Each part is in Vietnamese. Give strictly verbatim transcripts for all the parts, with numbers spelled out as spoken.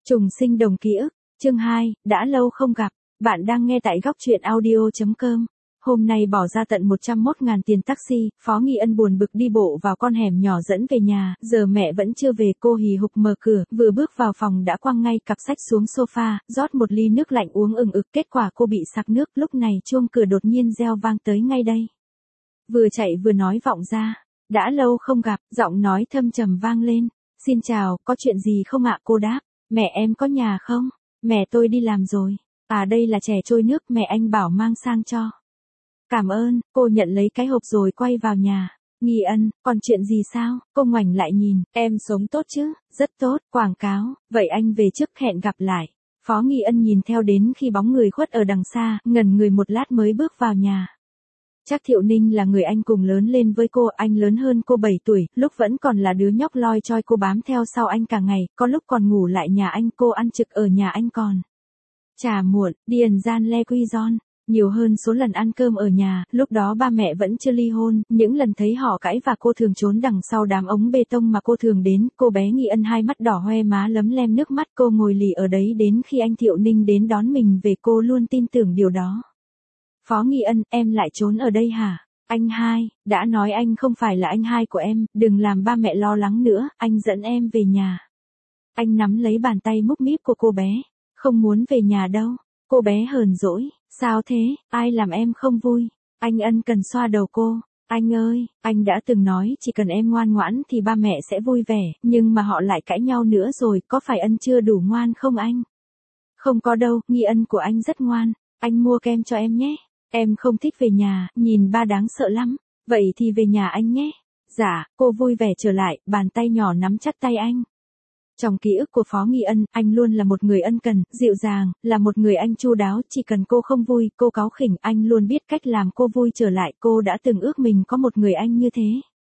Trùng sinh đồng ký ức, chương hai, đã lâu không gặp, bạn đang nghe tại góc truyện audio.com. Hôm nay bỏ ra tận một trăm mốt ngàn tiền taxi, Phó Nghi Ân buồn bực đi bộ vào con hẻm nhỏ dẫn về nhà, giờ mẹ vẫn chưa về, cô hì hục mở cửa, vừa bước vào phòng đã quăng ngay cặp sách xuống sofa, rót một ly nước lạnh uống ừng ực, kết quả cô bị sặc nước, lúc này chuông cửa đột nhiên reo vang tới ngay đây. Vừa chạy vừa nói vọng ra, đã lâu không gặp, giọng nói thâm trầm vang lên, xin chào, có chuyện gì không ạ? Cô đáp, mẹ em có nhà không? Mẹ tôi đi làm rồi. À đây là chè trôi nước mẹ anh bảo mang sang cho. Cảm ơn, cô nhận lấy cái hộp rồi quay vào nhà. Nghi Ân, còn chuyện gì sao? Cô ngoảnh lại nhìn, em sống tốt chứ? Rất tốt, quảng cáo, vậy anh về trước, hẹn gặp lại. Phó Nghi Ân nhìn theo đến khi bóng người khuất ở đằng xa, ngẩn người một lát mới bước vào nhà. Trác Thiệu Ninh là người anh cùng lớn lên với cô, anh lớn hơn cô bảy tuổi, lúc vẫn còn là đứa nhóc loi choi cô bám theo sau anh cả ngày, có lúc còn ngủ lại nhà anh, cô ăn trực ở nhà anh còn. Trà muộn, điền gian le quy giòn, nhiều hơn số lần ăn cơm ở nhà, lúc đó ba mẹ vẫn chưa ly hôn, những lần thấy họ cãi và cô thường trốn đằng sau đám ống bê tông mà cô thường đến, cô bé Nghi Ân hai mắt đỏ hoe má lấm lem nước mắt, cô ngồi lì ở đấy đến khi anh Thiệu Ninh đến đón mình về, cô luôn tin tưởng điều đó. Phó Nghi Ân, em lại trốn ở đây hả? Anh hai, đã nói anh không phải là anh hai của em, đừng làm ba mẹ lo lắng nữa, anh dẫn em về nhà. Anh nắm lấy bàn tay múc míp của cô bé, không muốn về nhà đâu. Cô bé hờn dỗi, sao thế, ai làm em không vui? Anh ân cần xoa đầu cô, anh ơi, anh đã từng nói chỉ cần em ngoan ngoãn thì ba mẹ sẽ vui vẻ, nhưng mà họ lại cãi nhau nữa rồi, có phải ân chưa đủ ngoan không anh? Không có đâu, Nghi Ân của anh rất ngoan, anh mua kem cho em nhé. Em không thích về nhà, nhìn ba đáng sợ lắm. Vậy thì về nhà anh nhé. Dạ, cô vui vẻ trở lại, bàn tay nhỏ nắm chặt tay anh. Trong ký ức của Phó Nghi Ân, anh luôn là một người ân cần, dịu dàng, là một người anh chu đáo, chỉ cần cô không vui, cô cáu khỉnh, anh luôn biết cách làm cô vui trở lại, cô đã từng ước mình có một người anh như thế.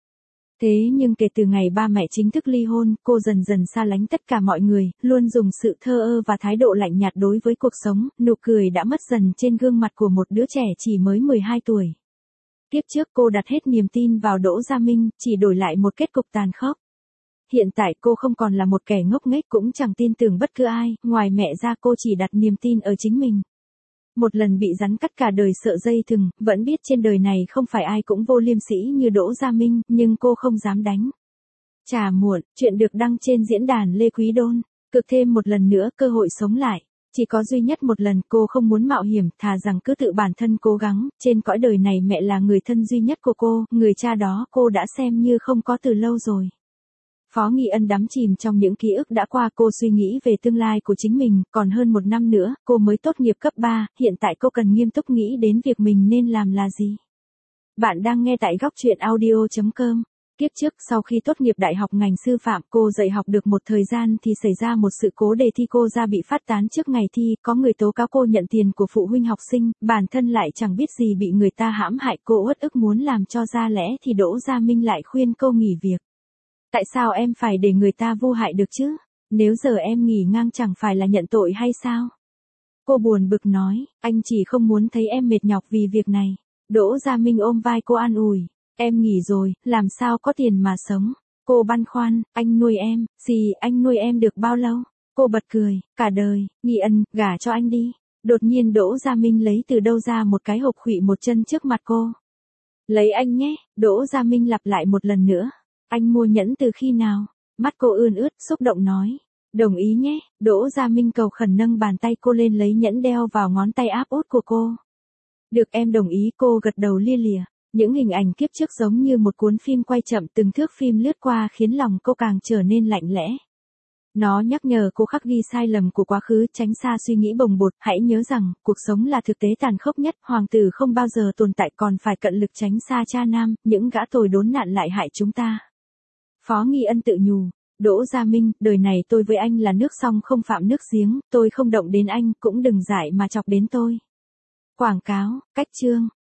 Thế nhưng kể từ ngày ba mẹ chính thức ly hôn, cô dần dần xa lánh tất cả mọi người, luôn dùng sự thờ ơ và thái độ lạnh nhạt đối với cuộc sống, nụ cười đã mất dần trên gương mặt của một đứa trẻ chỉ mới mười hai tuổi. Tiếp trước cô đặt hết niềm tin vào Đỗ Gia Minh, chỉ đổi lại một kết cục tàn khốc. Hiện tại cô không còn là một kẻ ngốc nghếch, cũng chẳng tin tưởng bất cứ ai, ngoài mẹ ra cô chỉ đặt niềm tin ở chính mình. Một lần bị rắn cắt cả đời sợ dây thừng, vẫn biết trên đời này không phải ai cũng vô liêm sỉ như Đỗ Gia Minh, nhưng cô không dám đánh. Trà muộn, chuyện được đăng trên diễn đàn Lê Quý Đôn, cực thêm một lần nữa cơ hội sống lại. Chỉ có duy nhất một lần, cô không muốn mạo hiểm, thà rằng cứ tự bản thân cố gắng, trên cõi đời này mẹ là người thân duy nhất của cô, người cha đó cô đã xem như không có từ lâu rồi. Phó Nghi Ân đắm chìm trong những ký ức đã qua, cô suy nghĩ về tương lai của chính mình, còn hơn một năm nữa, cô mới tốt nghiệp cấp ba, hiện tại cô cần nghiêm túc nghĩ đến việc mình nên làm là gì. Bạn đang nghe tại góc truyện audio.com. Kiếp trước, sau khi tốt nghiệp đại học ngành sư phạm, cô dạy học được một thời gian thì xảy ra một sự cố, đề thi cô ra bị phát tán trước ngày thi, có người tố cáo cô nhận tiền của phụ huynh học sinh, bản thân lại chẳng biết gì bị người ta hãm hại, cô uất ức muốn làm cho ra lẽ thì Đỗ Gia Minh lại khuyên cô nghỉ việc. Tại sao em phải để người ta vu hại được chứ? Nếu giờ em nghỉ ngang chẳng phải là nhận tội hay sao? Cô buồn bực nói, anh chỉ không muốn thấy em mệt nhọc vì việc này. Đỗ Gia Minh ôm vai cô an ủi, em nghỉ rồi, làm sao có tiền mà sống? Cô băn khoăn, anh nuôi em, gì anh nuôi em được bao lâu? Cô bật cười, cả đời, Nghi Ân, gả cho anh đi. Đột nhiên Đỗ Gia Minh lấy từ đâu ra một cái hộp khuỵu một chân trước mặt cô. Lấy anh nhé, Đỗ Gia Minh lặp lại một lần nữa. Anh mua nhẫn từ khi nào? Mắt cô ươn ướt, xúc động nói. Đồng ý nhé, Đỗ Gia Minh cầu khẩn nâng bàn tay cô lên lấy nhẫn đeo vào ngón tay áp út của cô. Được, em đồng ý, cô gật đầu lia lịa. Những hình ảnh kiếp trước giống như một cuốn phim quay chậm, từng thước phim lướt qua khiến lòng cô càng trở nên lạnh lẽ. Nó nhắc nhở cô khắc ghi sai lầm của quá khứ, tránh xa suy nghĩ bồng bột, hãy nhớ rằng, cuộc sống là thực tế tàn khốc nhất, hoàng tử không bao giờ tồn tại, còn phải cận lực tránh xa cha nam, những gã tồi đốn nạn lại hại chúng ta. Phó Nghi Ân tự nhủ, Đỗ Gia Minh, đời này tôi với anh là nước song không phạm nước giếng, tôi không động đến anh, cũng đừng dại mà chọc đến tôi. Quảng cáo, cách chương,